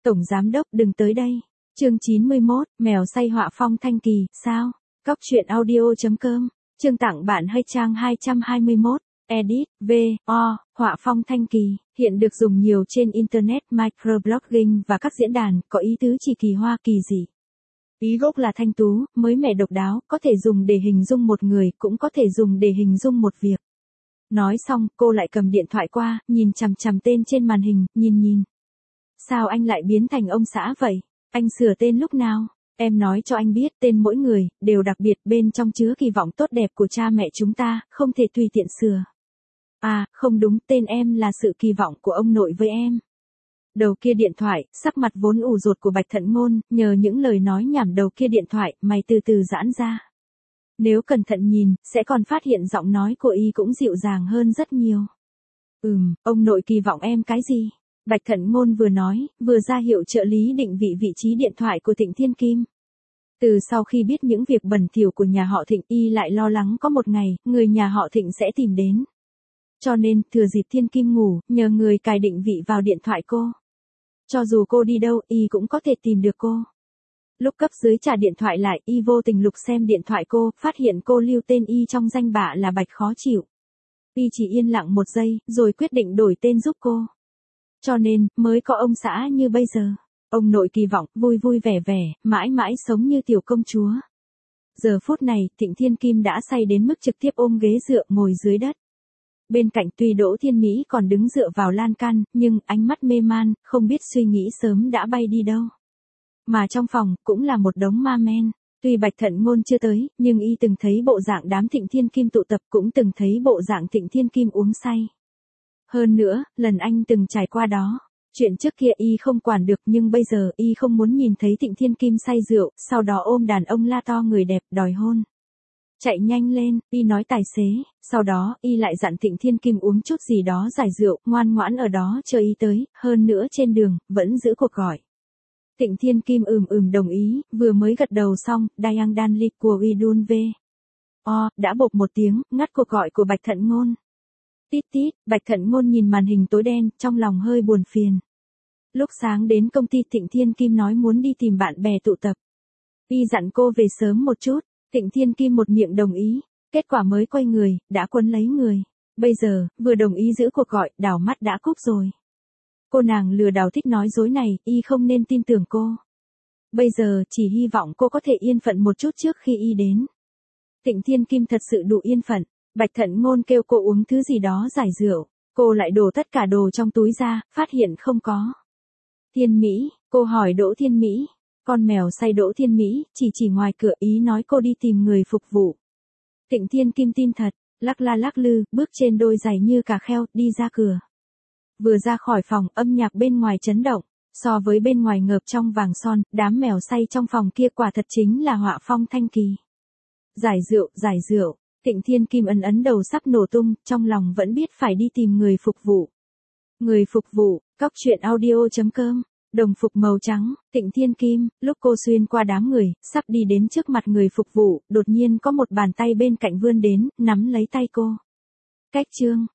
Tổng giám đốc đừng tới đây. Chương 91, mèo say họa phong thanh kỳ, sao? Cóc truyện audio.com, chương tặng bạn hay trang 221, edit, họa phong thanh kỳ, hiện được dùng nhiều trên Internet microblogging và các diễn đàn, có ý tứ chỉ kỳ hoa kỳ dị. Ý gốc là thanh tú, mới mẻ độc đáo, có thể dùng để hình dung một người, cũng có thể dùng để hình dung một việc. Nói xong, cô lại cầm điện thoại qua, nhìn chằm chằm tên trên màn hình, nhìn. Sao anh lại biến thành ông xã vậy? Anh sửa tên lúc nào? Em nói cho anh biết, tên mỗi người, đều đặc biệt, bên trong chứa kỳ vọng tốt đẹp của cha mẹ chúng ta, không thể tùy tiện sửa. À, không đúng, tên em là sự kỳ vọng của ông nội với em. Đầu kia điện thoại, sắc mặt vốn ủ rột của Bạch Thận Ngôn, nhờ những lời nói nhảm đầu kia điện thoại, mày từ từ giãn ra. Nếu cẩn thận nhìn, sẽ còn phát hiện giọng nói của y cũng dịu dàng hơn rất nhiều. Ông nội kỳ vọng em cái gì? Bạch Thận Ngôn vừa nói, vừa ra hiệu trợ lý định vị vị trí điện thoại của Thịnh Thiên Kim. Từ sau khi biết những việc bẩn thỉu của nhà họ Thịnh, y lại lo lắng có một ngày, người nhà họ Thịnh sẽ tìm đến. Cho nên, thừa dịp Thiên Kim ngủ, nhờ người cài định vị vào điện thoại cô. Cho dù cô đi đâu, y cũng có thể tìm được cô. Lúc cấp dưới trả điện thoại lại, y vô tình lục xem điện thoại cô, phát hiện cô lưu tên y trong danh bạ là Bạch khó chịu. Y chỉ yên lặng một giây, rồi quyết định đổi tên giúp cô. Cho nên, mới có ông xã như bây giờ. Ông nội kỳ vọng, vui vui vẻ vẻ, mãi mãi sống như tiểu công chúa. Giờ phút này, Thịnh Thiên Kim đã say đến mức trực tiếp ôm ghế dựa ngồi dưới đất. Bên cạnh tuy Đỗ Thiên Mỹ còn đứng dựa vào lan can, nhưng ánh mắt mê man, không biết suy nghĩ sớm đã bay đi đâu. Mà trong phòng, cũng là một đống ma men. Tuy Bạch Thận Ngôn chưa tới, nhưng y từng thấy bộ dạng đám Thịnh Thiên Kim tụ tập, cũng từng thấy bộ dạng Thịnh Thiên Kim uống say. Hơn nữa, lần anh từng trải qua đó, chuyện trước kia y không quản được, nhưng bây giờ y không muốn nhìn thấy Thịnh Thiên Kim say rượu, sau đó ôm đàn ông la to người đẹp đòi hôn. Chạy nhanh lên, y nói tài xế, sau đó y lại dặn Thịnh Thiên Kim uống chút gì đó giải rượu, ngoan ngoãn ở đó chờ y tới, hơn nữa trên đường, vẫn giữ cuộc gọi. Thịnh Thiên Kim đồng ý, vừa mới gật đầu xong, Dayang Danli của Idun V. Đã bộp một tiếng, ngắt cuộc gọi của Bạch Thận Ngôn. Tít tít, Bạch Thận Ngôn nhìn màn hình tối đen, trong lòng hơi buồn phiền. Lúc sáng đến công ty Thịnh Thiên Kim nói muốn đi tìm bạn bè tụ tập. Y dặn cô về sớm một chút, Thịnh Thiên Kim một miệng đồng ý, kết quả mới quay người, đã quấn lấy người. Bây giờ, vừa đồng ý giữ cuộc gọi, đảo mắt đã cúp rồi. Cô nàng lừa đảo thích nói dối này, y không nên tin tưởng cô. Bây giờ, chỉ hy vọng cô có thể yên phận một chút trước khi y đến. Thịnh Thiên Kim thật sự đủ yên phận. Bạch Thận Ngôn kêu cô uống thứ gì đó giải rượu, cô lại đổ tất cả đồ trong túi ra, phát hiện không có. Thiên Mỹ, cô hỏi Đỗ Thiên Mỹ, con mèo say Đỗ Thiên Mỹ, chỉ ngoài cửa, ý nói cô đi tìm người phục vụ. Thịnh Thiên Kim tin thật, lắc la lắc lư, bước trên đôi giày như cà kheo, đi ra cửa. Vừa ra khỏi phòng, âm nhạc bên ngoài chấn động, so với bên ngoài ngợp trong vàng son, đám mèo say trong phòng kia quả thật chính là họa phong thanh kỳ. Giải rượu. Thịnh Thiên Kim ấn đầu sắp nổ tung, trong lòng vẫn biết phải đi tìm người phục vụ. Người phục vụ, cóc truyện audio.com, đồng phục màu trắng, Thịnh Thiên Kim, lúc cô xuyên qua đám người, sắp đi đến trước mặt người phục vụ, đột nhiên có một bàn tay bên cạnh vươn đến, nắm lấy tay cô. Cách chương,